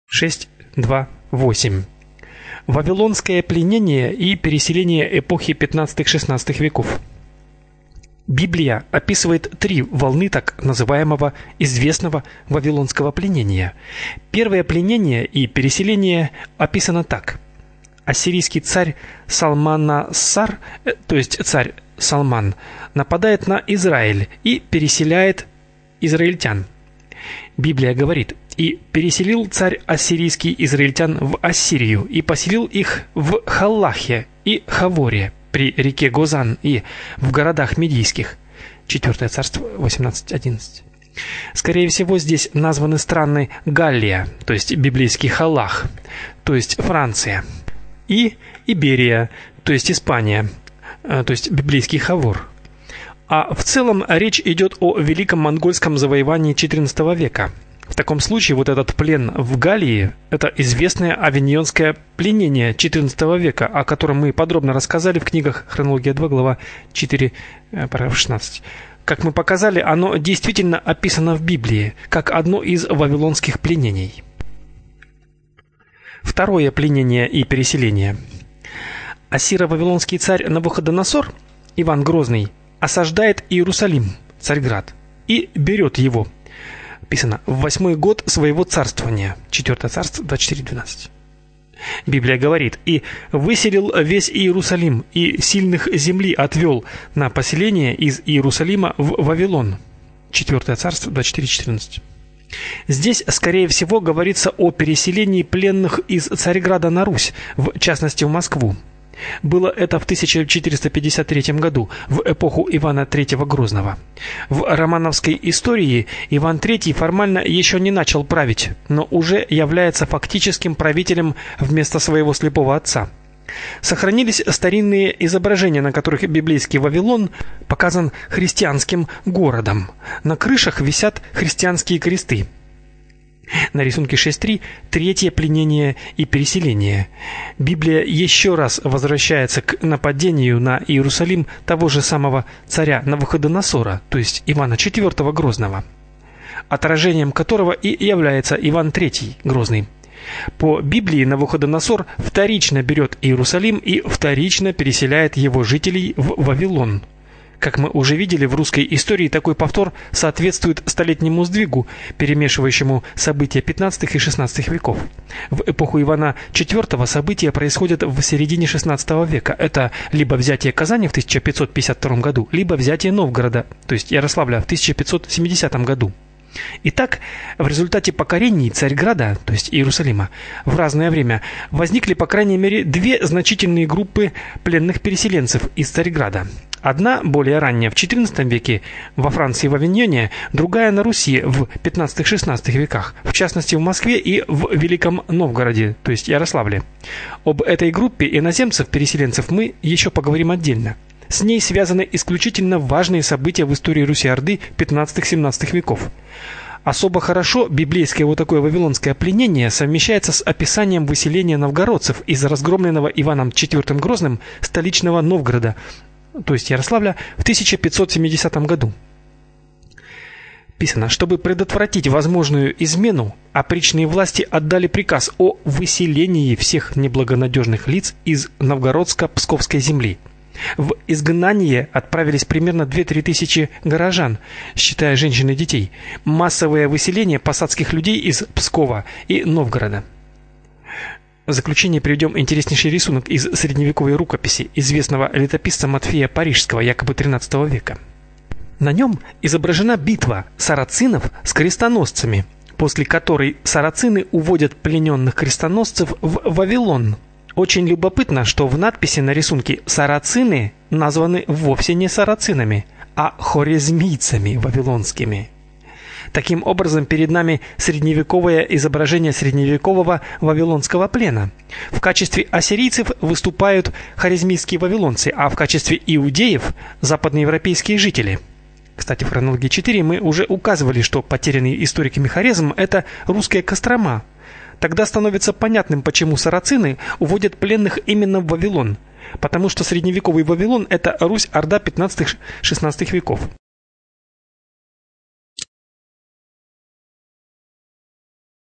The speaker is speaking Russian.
6.2.8. Вавилонское пленение и переселение эпохи 15-16 веков. Библия описывает три волны так называемого известного вавилонского пленения. Первое пленение и переселение описано так. Ассирийский царь Салманассар, то есть царь Салман, нападает на Израиль и переселяет израильтян. Библия говорит: «И переселил царь ассирийский израильтян в Ассирию, и поселил их в Халлахе и Хаворе, при реке Гозан, и в городах медийских». 4 царство 18:11. Скорее всего, здесь названы страны Галлия, то есть библейский Халлах, то есть Франция, и Иберия, то есть Испания, то есть библейский Хавор. А в целом речь идет о великом монгольском завоевании XIV века. В таком случае вот этот плен в Галлии – это известное авиньонское пленение XIV века, о котором мы подробно рассказали в книгах «Хронология 2», глава 4, параграф 16. Как мы показали, оно действительно описано в Библии, как одно из вавилонских пленений. Второе пленение и переселение. Ассиро-вавилонский царь Навуходоносор, Иван Грозный, осаждает Иерусалим, Царьград, и берет его. Написано: в 8-й год своего царствования. 4 царство 24:12. Библия говорит: «И выселил весь Иерусалим, и сильных земли отвел на поселение из Иерусалима в Вавилон». 4 царство 24:14. Здесь, скорее всего, говорится о переселении пленных из Царьграда на Русь, в частности в Москву. Было это в 1453 году, в эпоху Ивана III Грозного. В романовской истории Иван III формально еще не начал править, но уже является фактическим правителем вместо своего слепого отца. Сохранились старинные изображения, на которых библейский Вавилон показан христианским городом. На крышах висят христианские кресты. На рисунке 6.3 третье пленение и переселение. Библия еще раз возвращается к нападению на Иерусалим того же самого царя Навуходоносора, то есть Ивана IV Грозного, отражением которого и является Иван III Грозный. По Библии Навуходоносор вторично берет Иерусалим и вторично переселяет его жителей в Вавилон. Как мы уже видели в русской истории, такой повтор соответствует столетнему сдвигу, перемешивающему события 15 и 16 веков. В эпоху Ивана IV события происходят в середине 16 века. Это либо взятие Казани в 1552 году, либо взятие Новгорода, то есть Ярославля, в 1570 году. Итак, в результате покорений Царьграда, то есть Иерусалима, в разное время возникли по крайней мере две значительные группы пленных переселенцев из Царьграда. Одна, более ранняя, в XIV веке во Франции в Авиньоне, другая на Руси в 15-16 веках, в частности в Москве и в Великом Новгороде, то есть Ярославле. Об этой группе иноземцев-переселенцев мы еще поговорим отдельно. С ней связаны исключительно важные события в истории Руси-Орды 15-17 веков. Особо хорошо библейское вот такое вавилонское пленение совмещается с описанием выселения новгородцев из разгромленного Иваном IV Грозным столичного Новгорода, то есть Ярославля, в 1570 году. Писано: чтобы предотвратить возможную измену, опричные власти отдали приказ о выселении всех неблагонадежных лиц из новгородско-псковской земли. В изгнание отправились примерно 2-3 тысячи горожан, считая женщин и детей. Массовое выселение посадских людей из Пскова и Новгорода. В заключение приведем интереснейший рисунок из средневековой рукописи известного летописца Матфея Парижского, якобы XIII века. На нем изображена битва сарацинов с крестоносцами, после которой сарацины уводят плененных крестоносцев в Вавилон. Очень любопытно, что в надписи на рисунке сарацины названы вовсе не сарацинами, а хорезмийцами вавилонскими. Таким образом, перед нами средневековое изображение средневекового вавилонского плена. В качестве ассирийцев выступают хорезмийские вавилонцы, а в качестве иудеев – западноевропейские жители. Кстати, в хронологии 4 мы уже указывали, что потерянный историками Хорезм – это русская Кострома. Тогда становится понятным, почему сарацины уводят пленных именно в Вавилон. Потому что средневековый Вавилон – это Русь-Орда 15-16 веков.